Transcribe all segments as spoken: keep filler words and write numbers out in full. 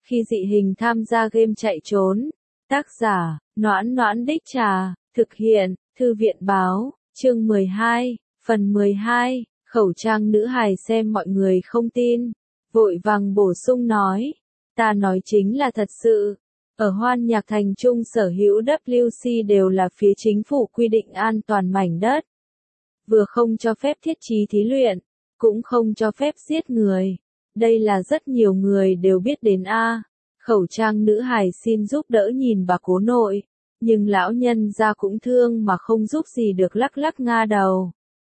Khi dị hình tham gia game chạy trốn. Tác giả, Noãn Noãn Đích Trà, thực hiện, Thư viện Báo, chương mười hai, phần mười hai, khẩu trang nữ hài xem mọi người không tin. Vội vàng bổ sung nói, ta nói chính là thật sự. Ở Hoan Nhạc Thành Trung sở hữu W C đều là phía chính phủ quy định an toàn mảnh đất. Vừa không cho phép thiết trí thí luyện, cũng không cho phép giết người. Đây là rất nhiều người đều biết đến a. Khẩu trang nữ hài xin giúp đỡ nhìn bà cố nội, nhưng lão nhân gia cũng thương mà không giúp gì được lắc lắc nga đầu.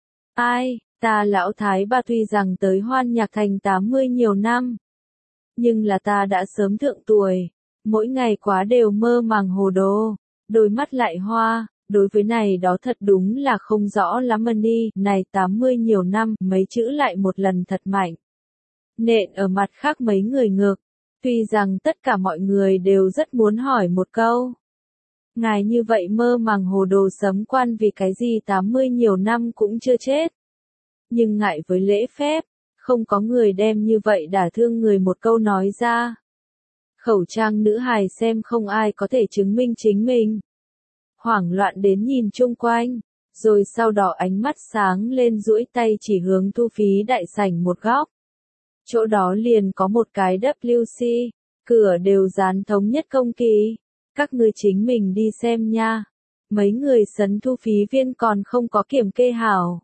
Ai, ta lão thái bà tuy rằng tới Hoan Nhạc Thành tám mươi nhiều năm, nhưng là ta đã sớm thượng tuổi, mỗi ngày quá đều mơ màng hồ đồ, đôi mắt lại hoa, đối với này đó thật đúng là không rõ lắm ân đi, này tám mươi nhiều năm, mấy chữ lại một lần thật mạnh. Nện ở mặt khác mấy người ngược, tuy rằng tất cả mọi người đều rất muốn hỏi một câu. Ngài như vậy mơ màng hồ đồ sấm quan vì cái gì tám mươi nhiều năm cũng chưa chết. Nhưng ngại với lễ phép, không có người đem như vậy đả thương người một câu nói ra. Khẩu trang nữ hài xem không ai có thể chứng minh chính mình. Hoảng loạn đến nhìn chung quanh, rồi sau đó ánh mắt sáng lên duỗi tay chỉ hướng thu phí đại sảnh một góc. Chỗ đó liền có một cái W C, cửa đều dán thống nhất công kỳ. Các ngươi chính mình đi xem nha. Mấy người sấn thu phí viên còn không có kiểm kê hảo.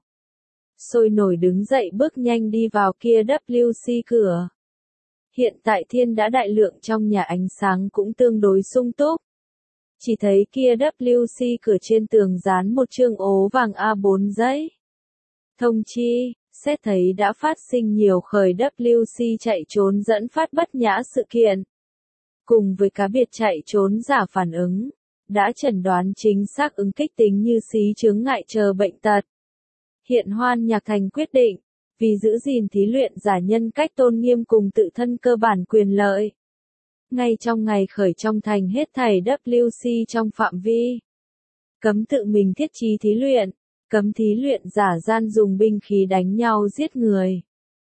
Sôi nổi đứng dậy bước nhanh đi vào kia W C cửa. Hiện tại thiên đã đại lượng trong nhà ánh sáng cũng tương đối sung túc. Chỉ thấy kia W C cửa trên tường dán một chương ố vàng A bốn giấy. Thông chi, xét thấy đã phát sinh nhiều khởi W C chạy trốn dẫn phát bất nhã sự kiện. Cùng với cá biệt chạy trốn giả phản ứng, đã chẩn đoán chính xác ứng kích tính như xí chướng ngại chờ bệnh tật. Hiện Hoan Nhạc Thành quyết định, vì giữ gìn thí luyện giả nhân cách tôn nghiêm cùng tự thân cơ bản quyền lợi. Ngay trong ngày khởi trong thành hết thảy W C trong phạm vi. Cấm tự mình thiết trí thí luyện, cấm thí luyện giả gian dùng binh khí đánh nhau giết người.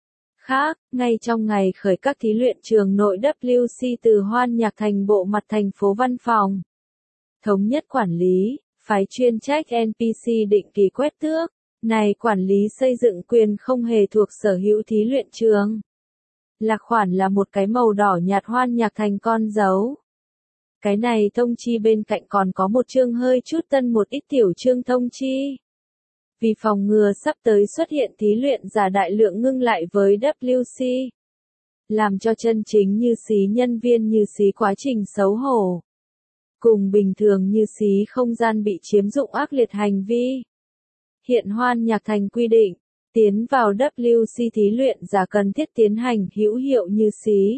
Khác, ngay trong ngày khởi các thí luyện trường nội W C từ Hoan Nhạc Thành bộ mặt thành phố văn phòng. Thống nhất quản lý, phái chuyên trách N P C định kỳ quét tước, này quản lý xây dựng quyền không hề thuộc sở hữu thí luyện trường. Lạc khoản là một cái màu đỏ nhạt Hoan Nhạc Thành con dấu. Cái này thông chi bên cạnh còn có một chương hơi chút tân một ít tiểu chương thông chi. Vì phòng ngừa sắp tới xuất hiện thí luyện giả đại lượng ngưng lại với W C. Làm cho chân chính như xí nhân viên như xí quá trình xấu hổ. Cùng bình thường như xí không gian bị chiếm dụng ác liệt hành vi. Hiện Hoan Nhạc Thành quy định, tiến vào W C thí luyện giả cần thiết tiến hành hữu hiệu như xí.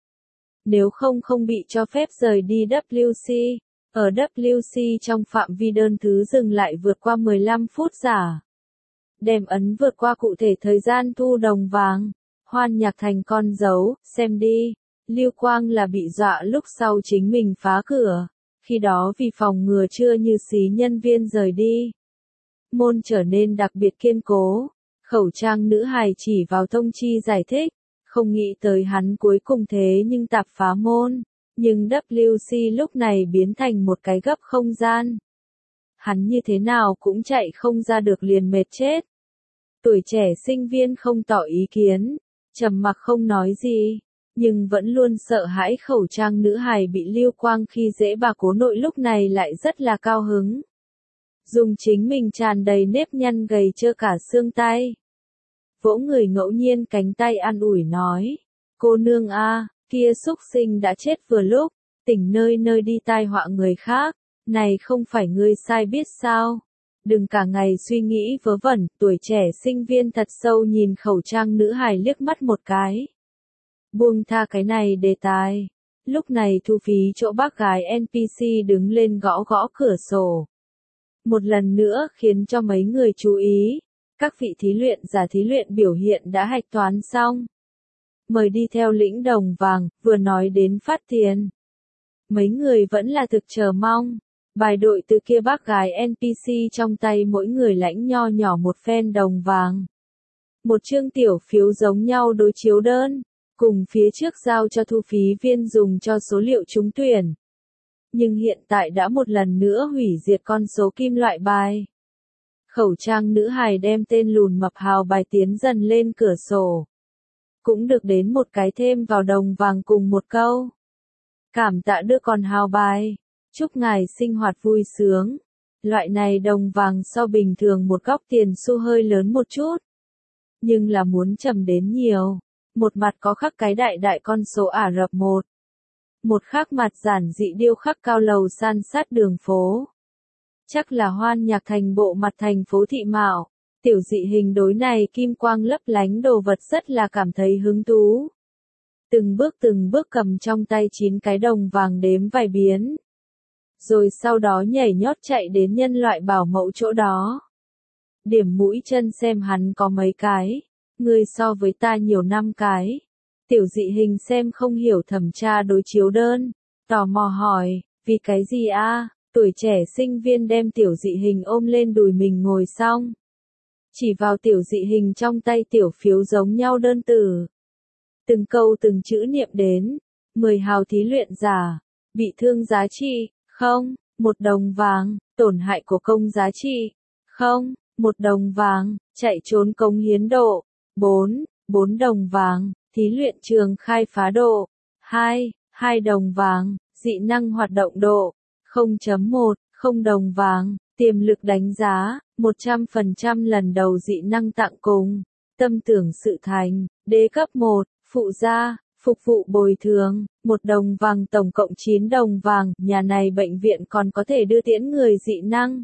Nếu không không bị cho phép rời đi W C. Ở W C trong phạm vi đơn thứ dừng lại vượt qua mười lăm phút giả. Đem ấn vượt qua cụ thể thời gian thu đồng vàng. Hoan Nhạc Thành con dấu, xem đi. Lưu Quang là bị dọa lúc sau chính mình phá cửa. Khi đó vì phòng ngừa chưa như xí nhân viên rời đi. Môn trở nên đặc biệt kiên cố. Khẩu trang nữ hài chỉ vào thông chi giải thích. Không nghĩ tới hắn cuối cùng thế nhưng tạp phá môn. Nhưng W C lúc này biến thành một cái gấp không gian. Hắn như thế nào cũng chạy không ra được liền mệt chết. Tuổi trẻ sinh viên không tỏ ý kiến, trầm mặc không nói gì, nhưng vẫn luôn sợ hãi khẩu trang nữ hài bị Lưu Quang khi dễ bà cố nội lúc này lại rất là cao hứng. Dùng chính mình tràn đầy nếp nhăn gầy trơ cả xương tay. Vỗ người ngẫu nhiên cánh tay an ủi nói, cô nương a, kia xúc sinh đã chết vừa lúc, tỉnh nơi nơi đi tai họa người khác, này không phải ngươi sai biết sao. Đừng cả ngày suy nghĩ vớ vẩn, tuổi trẻ sinh viên thật sâu nhìn khẩu trang nữ hài liếc mắt một cái. Buông tha cái này đề tài. Lúc này thu phí chỗ bác gái N P C đứng lên gõ gõ cửa sổ. Một lần nữa khiến cho mấy người chú ý. Các vị thí luyện giả thí luyện biểu hiện đã hạch toán xong. Mời đi theo lĩnh đồng vàng, vừa nói đến phát tiền. Mấy người vẫn là thực chờ mong. Bài đội từ kia bác gái N P C trong tay mỗi người lãnh nho nhỏ một phen đồng vàng. Một chương tiểu phiếu giống nhau đối chiếu đơn. cùng phía trước giao cho thu phí viên dùng cho số liệu trúng tuyển. Nhưng hiện tại đã một lần nữa hủy diệt con số kim loại bài. Khẩu trang nữ hài đem tên lùn mập hào bài tiến dần lên cửa sổ. Cũng được đến một cái thêm vào đồng vàng cùng một câu. Cảm tạ đưa con hào bài. Chúc ngài sinh hoạt vui sướng. Loại này đồng vàng so bình thường một góc tiền xu hơi lớn một chút. Nhưng là muốn trầm đến nhiều. Một mặt có khắc cái đại đại con số Ả Rập một. Một khác mặt giản dị điêu khắc cao lầu san sát đường phố. Chắc là Hoan Nhạc Thành bộ mặt thành phố thị mạo. Tiểu dị hình đối này kim quang lấp lánh đồ vật rất là cảm thấy hứng thú. Từng bước từng bước cầm trong tay chín cái đồng vàng đếm vài biến. Rồi sau đó nhảy nhót chạy đến nhân loại bảo mẫu chỗ đó. Điểm mũi chân xem hắn có mấy cái. Ngươi so với ta nhiều năm cái. Tiểu dị hình xem không hiểu thẩm tra đối chiếu đơn. Tò mò hỏi, vì cái gì a? Tuổi trẻ sinh viên đem tiểu dị hình ôm lên đùi mình ngồi xong. Chỉ vào tiểu dị hình trong tay tiểu phiếu giống nhau đơn từ. Từng câu từng chữ niệm đến. Mười hào thí luyện giả. Bị thương giá trị, không. Một đồng vàng. Tổn hại của công giá trị, không. Một đồng vàng. Chạy trốn cống hiến độ. Bốn. Bốn đồng vàng. Thí luyện trường khai phá độ. Hai. Hai đồng vàng. Dị năng hoạt động độ. không chấm một. Không đồng vàng. Tiềm lực đánh giá. một trăm phần trăm lần đầu dị năng tặng cùng. Tâm tưởng sự thành. Đế cấp một. Phụ gia. Phục vụ bồi thường. Một đồng vàng tổng cộng chín đồng vàng. Nhà này bệnh viện còn có thể đưa tiễn người dị năng.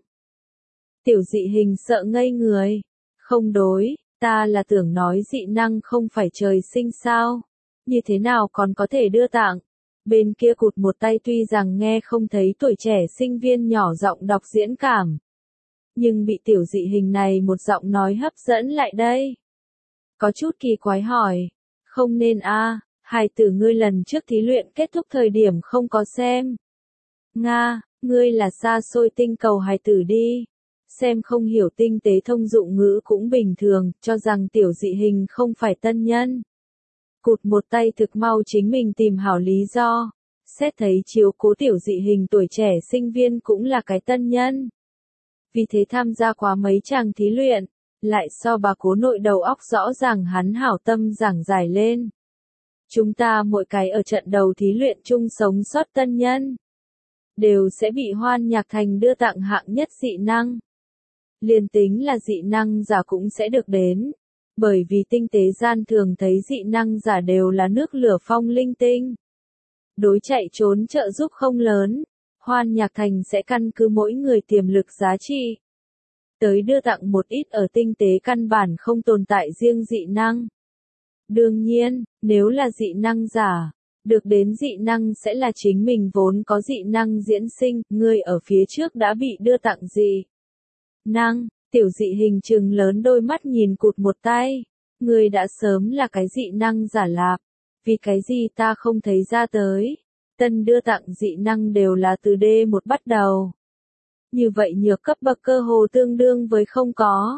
Tiểu dị hình sợ ngây người. Không đối. Ta là tưởng nói dị năng không phải trời sinh sao. Như thế nào còn có thể đưa tặng. Bên kia cụt một tay tuy rằng nghe không thấy tuổi trẻ sinh viên nhỏ giọng đọc diễn cảm. Nhưng bị tiểu dị hình này một giọng nói hấp dẫn lại đây. Có chút kỳ quái hỏi. Không nên a, hài tử ngươi lần trước thí luyện kết thúc thời điểm không có xem. Nga, ngươi là xa xôi tinh cầu hài tử đi. Xem không hiểu tinh tế thông dụng ngữ cũng bình thường, cho rằng tiểu dị hình không phải tân nhân. Cụt một tay thực mau chính mình tìm hảo lý do. Xét thấy chiếu cố tiểu dị hình tuổi trẻ sinh viên cũng là cái tân nhân. Vì thế tham gia quá mấy chàng thí luyện, lại so bà cố nội đầu óc rõ ràng hắn hảo tâm giảng giải lên. Chúng ta mỗi cái ở trận đầu thí luyện chung sống sót tân nhân. Đều sẽ bị Hoan Nhạc Thành đưa tặng hạng nhất dị năng. Liên tính là dị năng giả cũng sẽ được đến. Bởi vì tinh tế gian thường thấy dị năng giả đều là nước lửa phong linh tinh. Đối chạy trốn trợ giúp không lớn. Hoan Nhạc Thành sẽ căn cứ mỗi người tiềm lực giá trị. Tới đưa tặng một ít ở tinh tế căn bản không tồn tại riêng dị năng. Đương nhiên, nếu là dị năng giả, được đến dị năng sẽ là chính mình vốn có dị năng diễn sinh, người ở phía trước đã bị đưa tặng dị năng. Tiểu dị hình trừng lớn đôi mắt nhìn cụt một tay. Người đã sớm là cái dị năng giả lạp. Vì cái gì ta không thấy ra tới. Tân đưa tặng dị năng đều là từ D một bắt đầu. Như vậy nhược cấp bậc cơ hồ tương đương với không có.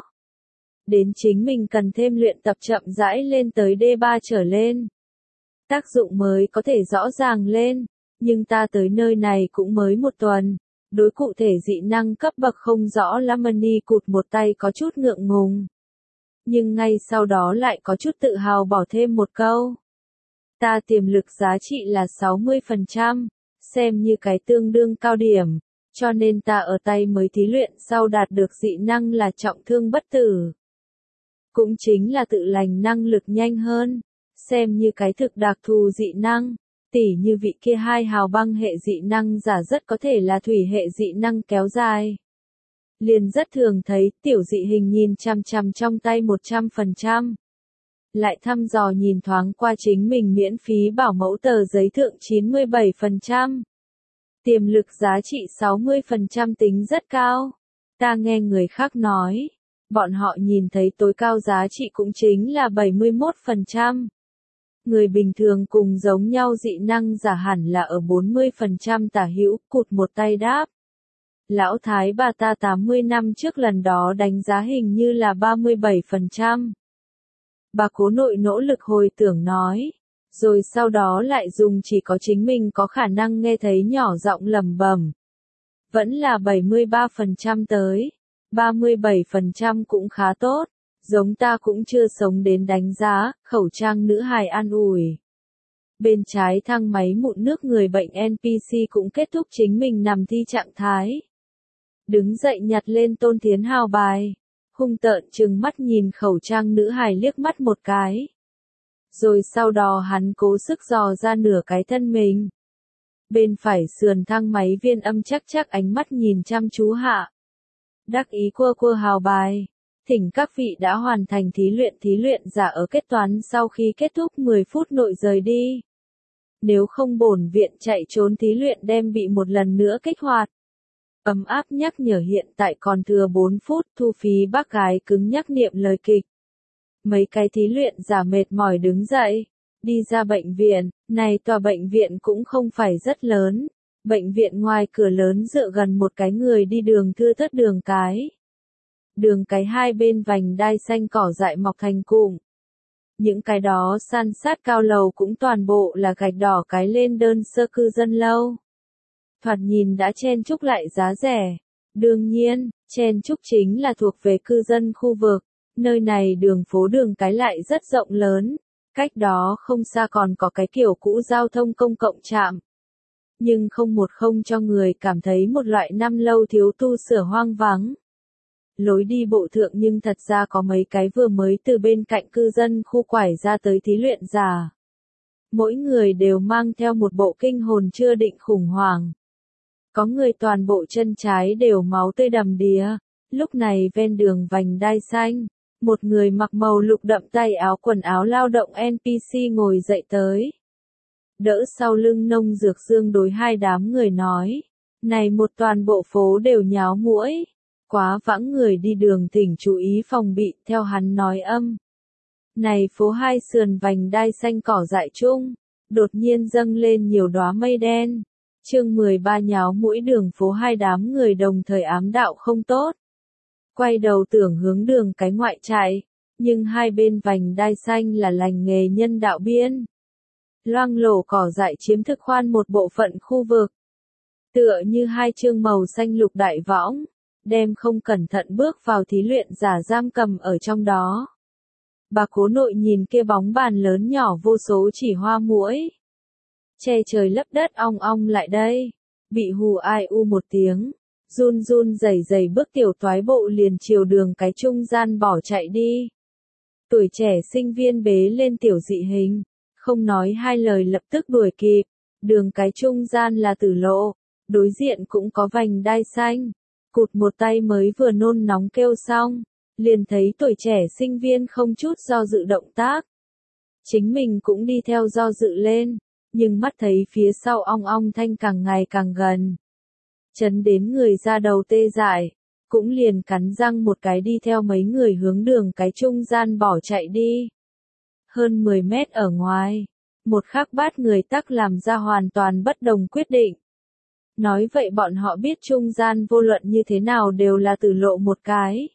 Đến chính mình cần thêm luyện tập chậm rãi lên tới D ba trở lên. Tác dụng mới có thể rõ ràng lên. Nhưng ta tới nơi này cũng mới một tuần. Đối cụ thể dị năng cấp bậc không rõ Lamani cụt một tay có chút ngượng ngùng. Nhưng ngay sau đó lại có chút tự hào bỏ thêm một câu. Ta tiềm lực giá trị là sáu mươi phần trăm, xem như cái tương đương cao điểm, cho nên ta ở tay mới thí luyện sau đạt được dị năng là trọng thương bất tử. Cũng chính là tự lành năng lực nhanh hơn, xem như cái thực đặc thù dị năng. Tỉ như vị kia hai hào băng hệ dị năng giả rất có thể là thủy hệ dị năng kéo dài. Liền rất thường thấy tiểu dị hình nhìn chằm chằm trong tay một trăm phần trăm. Lại thăm dò nhìn thoáng qua chính mình miễn phí bảo mẫu tờ giấy thượng chín mươi bảy phần trăm. Tiềm lực giá trị sáu mươi phần trăm tính rất cao. Ta nghe người khác nói, bọn họ nhìn thấy tối cao giá trị cũng chính là bảy mươi mốt phần trăm. Người bình thường cùng giống nhau dị năng giả hẳn là ở bốn mươi phần trăm tả hữu, cụt một tay đáp. Lão thái bà ta tám mươi năm trước lần đó đánh giá hình như là ba mươi bảy phần trăm. Bà cố nội nỗ lực hồi tưởng nói. Rồi sau đó lại dùng chỉ có chính mình có khả năng nghe thấy nhỏ giọng lẩm bẩm. Vẫn là bảy mươi ba phần trăm tới, ba mươi bảy phần trăm cũng khá tốt, giống ta cũng chưa sống đến đánh giá, khẩu trang nữ hài an ủi. Bên trái thang máy mụn nước người bệnh en pê xê cũng kết thúc chính mình nằm thi trạng thái. Đứng dậy nhặt lên Tôn Thiến Hào bài, hung tợn trừng mắt nhìn khẩu trang nữ hài liếc mắt một cái. Rồi sau đó hắn cố sức dò ra nửa cái thân mình. Bên phải sườn thang máy Viên Âm chắc chắc ánh mắt nhìn chăm chú hạ. Đắc ý cua cua hào bài. Thỉnh các vị đã hoàn thành thí luyện thí luyện giả ở kết toán sau khi kết thúc mười phút nội rời đi. Nếu không bổn viện chạy trốn thí luyện đem bị một lần nữa kích hoạt. Ấm áp nhắc nhở hiện tại còn thừa bốn phút, thu phí bác gái cứng nhắc niệm lời kịch. Mấy cái thí luyện giả mệt mỏi đứng dậy, đi ra bệnh viện, này tòa bệnh viện cũng không phải rất lớn. Bệnh viện ngoài cửa lớn dựa gần một cái người đi đường thưa thớt đường cái. Đường cái hai bên vành đai xanh cỏ dại mọc thành cụm. Những cái đó san sát cao lầu cũng toàn bộ là gạch đỏ cái lên đơn sơ cư dân lâu. Thoạt nhìn đã chen chúc lại giá rẻ. Đương nhiên, chen chúc chính là thuộc về cư dân khu vực. Nơi này đường phố đường cái lại rất rộng lớn. Cách đó không xa còn có cái kiểu cũ giao thông công cộng trạm. Nhưng không một không cho người cảm thấy một loại năm lâu thiếu tu sửa hoang vắng. Lối đi bộ thượng nhưng thật ra có mấy cái vừa mới từ bên cạnh cư dân khu quải ra tới thí luyện giả. Mỗi người đều mang theo một bộ kinh hồn chưa định khủng hoảng. Có người toàn bộ chân trái đều máu tươi đầm đìa. Lúc này ven đường vành đai xanh, một người mặc màu lục đậm tay áo quần áo lao động en pê xê ngồi dậy tới. Đỡ sau lưng Nông Dược Dương đối hai đám người nói. Này một toàn bộ phố đều nháo muỗi. Quá vãng người đi đường thỉnh chú ý phòng bị, theo hắn nói âm. Này phố hai sườn vành đai xanh cỏ dại chung, đột nhiên dâng lên nhiều đóa mây đen. Chương mười ba nháo mũi đường phố hai đám người đồng thời ám đạo không tốt. Quay đầu tưởng hướng đường cái ngoại chạy, nhưng hai bên vành đai xanh là lành nghề nhân đạo biên. Loang lổ cỏ dại chiếm thực khoan một bộ phận khu vực. Tựa như hai chương màu xanh lục đại võng, đem không cẩn thận bước vào thí luyện giả giam cầm ở trong đó. Bà cố nội nhìn kia bóng bàn lớn nhỏ vô số chỉ hoa muỗi. Che trời lấp đất ong ong lại đây. Bị hù ai u một tiếng. Run run rẩy rẩy bước tiểu toái bộ liền chiều đường cái trung gian bỏ chạy đi. Tuổi trẻ sinh viên bế lên tiểu dị hình. Không nói hai lời lập tức đuổi kịp. Đường cái trung gian là tử lộ. Đối diện cũng có vành đai xanh. Cụt một tay mới vừa nôn nóng kêu xong. Liền thấy tuổi trẻ sinh viên không chút do dự động tác. Chính mình cũng đi theo do dự lên. Nhưng mắt thấy phía sau ong ong thanh càng ngày càng gần. Chấn đến người ra đầu tê dại. Cũng liền cắn răng một cái đi theo mấy người hướng đường cái trung gian bỏ chạy đi. Hơn mười mét ở ngoài. Một khắc bát người tắc làm ra hoàn toàn bất đồng quyết định. Nói vậy bọn họ biết trung gian vô luận như thế nào đều là tử lộ một cái.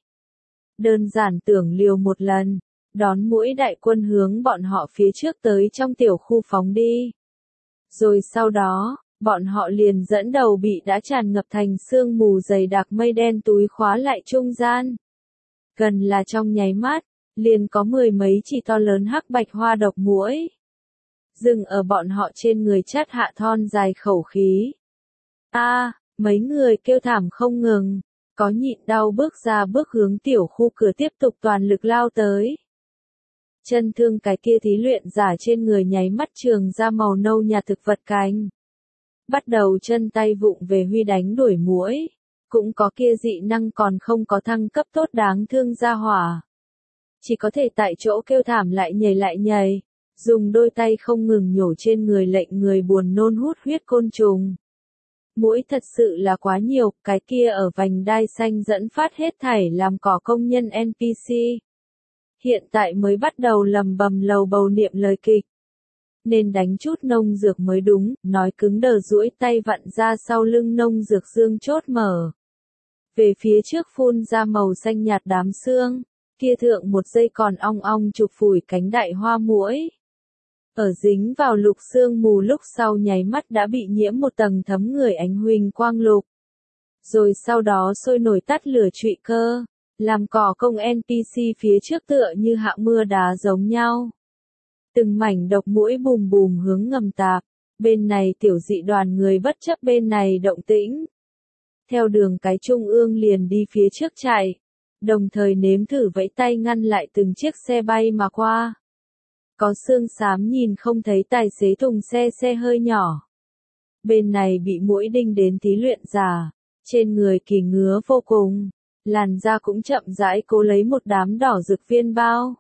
Đơn giản tưởng liều một lần. Đón mũi đại quân hướng bọn họ phía trước tới trong tiểu khu phóng đi. Rồi sau đó, bọn họ liền dẫn đầu bị đã tràn ngập thành sương mù dày đặc mây đen túi khóa lại trung gian. Gần là trong nháy mắt, liền có mười mấy chỉ to lớn hắc bạch hoa độc muỗi. Dừng ở bọn họ trên người chát hạ thon dài khẩu khí. A, à, mấy người kêu thảm không ngừng, có nhịn đau bước ra bước hướng tiểu khu cửa tiếp tục toàn lực lao tới. Chân thương cái kia thí luyện giả trên người nháy mắt trường ra màu nâu nhạt thực vật cánh. Bắt đầu chân tay vụng về huy đánh đuổi muỗi. Cũng có kia dị năng còn không có thăng cấp tốt đáng thương ra hỏa. Chỉ có thể tại chỗ kêu thảm lại nhảy lại nhảy. Dùng đôi tay không ngừng nhổ trên người lệnh người buồn nôn hút huyết côn trùng. Muỗi thật sự là quá nhiều, cái kia ở vành đai xanh dẫn phát hết thảy làm cỏ công nhân en pê xê. Hiện tại mới bắt đầu lầm bầm lầu bầu niệm lời kịch. Nên đánh chút Nông Dược mới đúng, nói cứng đờ duỗi tay vặn ra sau lưng Nông Dược Dương chốt mở. Về phía trước phun ra màu xanh nhạt đám xương, kia thượng một giây còn ong ong chụp phủi cánh đại hoa muỗi. ở dính vào lục sương mù lúc sau nháy mắt đã bị nhiễm một tầng thấm người ánh huỳnh quang lục. Rồi sau đó sôi nổi tắt lửa trụy cơ, làm cỏ công en pê xê phía trước tựa như hạ mưa đá giống nhau. Từng mảnh độc muỗi bùm bùm hướng ngầm tạp, bên này tiểu dị đoàn người bất chấp bên này động tĩnh. Theo đường cái trung ương liền đi phía trước chạy, đồng thời nếm thử vẫy tay ngăn lại từng chiếc xe bay mà qua. Có xương xám nhìn không thấy tài xế thùng xe xe hơi nhỏ. Bên này bị muỗi đinh đến tí luyện giả, trên người kỳ ngứa vô cùng, làn da cũng chậm rãi cố lấy một đám đỏ rực viên bao.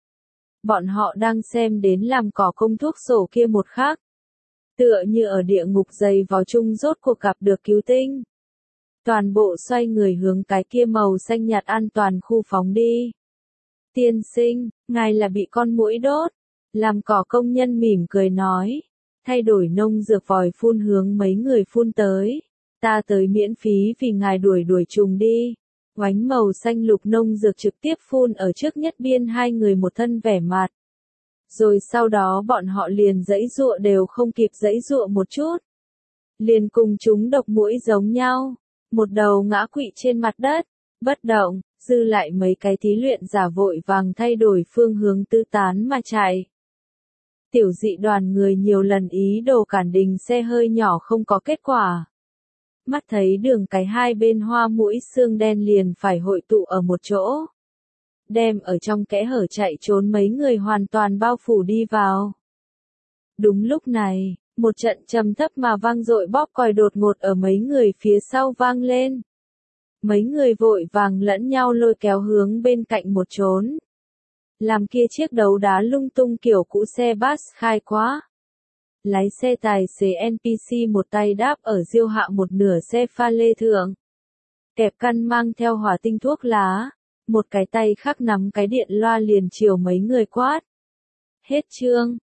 Bọn họ đang xem đến làm cỏ công thuốc sổ kia một khắc. Tựa như ở địa ngục dày vò chung rốt cuộc gặp được cứu tinh. Toàn bộ xoay người hướng cái kia màu xanh nhạt an toàn khu phóng đi. Tiên sinh, ngài là bị con muỗi đốt. Làm cỏ công nhân mỉm cười nói. Thay đổi nông dược vòi phun hướng mấy người phun tới. Ta tới miễn phí vì ngài đuổi đuổi trùng đi. Oánh màu xanh lục nông dược trực tiếp phun ở trước nhất biên hai người một thân vẻ mặt. Rồi sau đó bọn họ liền giãy giụa đều không kịp giãy giụa một chút. Liền cùng chúng độc muỗi giống nhau. Một đầu ngã quỵ trên mặt đất, bất động, dư lại mấy cái thí luyện giả vội vàng thay đổi phương hướng tứ tán mà chạy. Tiểu dị đoàn người nhiều lần ý đồ cản đình xe hơi nhỏ không có kết quả. Mắt thấy đường cái hai bên hoa mũi xương đen liền phải hội tụ ở một chỗ. Đem ở trong kẽ hở chạy trốn mấy người hoàn toàn bao phủ đi vào. Đúng lúc này, một trận trầm thấp mà vang dội bóp còi đột ngột ở mấy người phía sau vang lên. Mấy người vội vàng lẫn nhau lôi kéo hướng bên cạnh một trốn. Làm kia chiếc đấu đá lung tung kiểu cũ xe bus khai quá. Lái xe tài xế en pê xê một tay đáp ở diêu hạ một nửa xe pha lê thượng. Kẹp căn mang theo hỏa tinh thuốc lá. Một cái tay khác nắm cái điện loa liền chiều mấy người quát. Hết chương.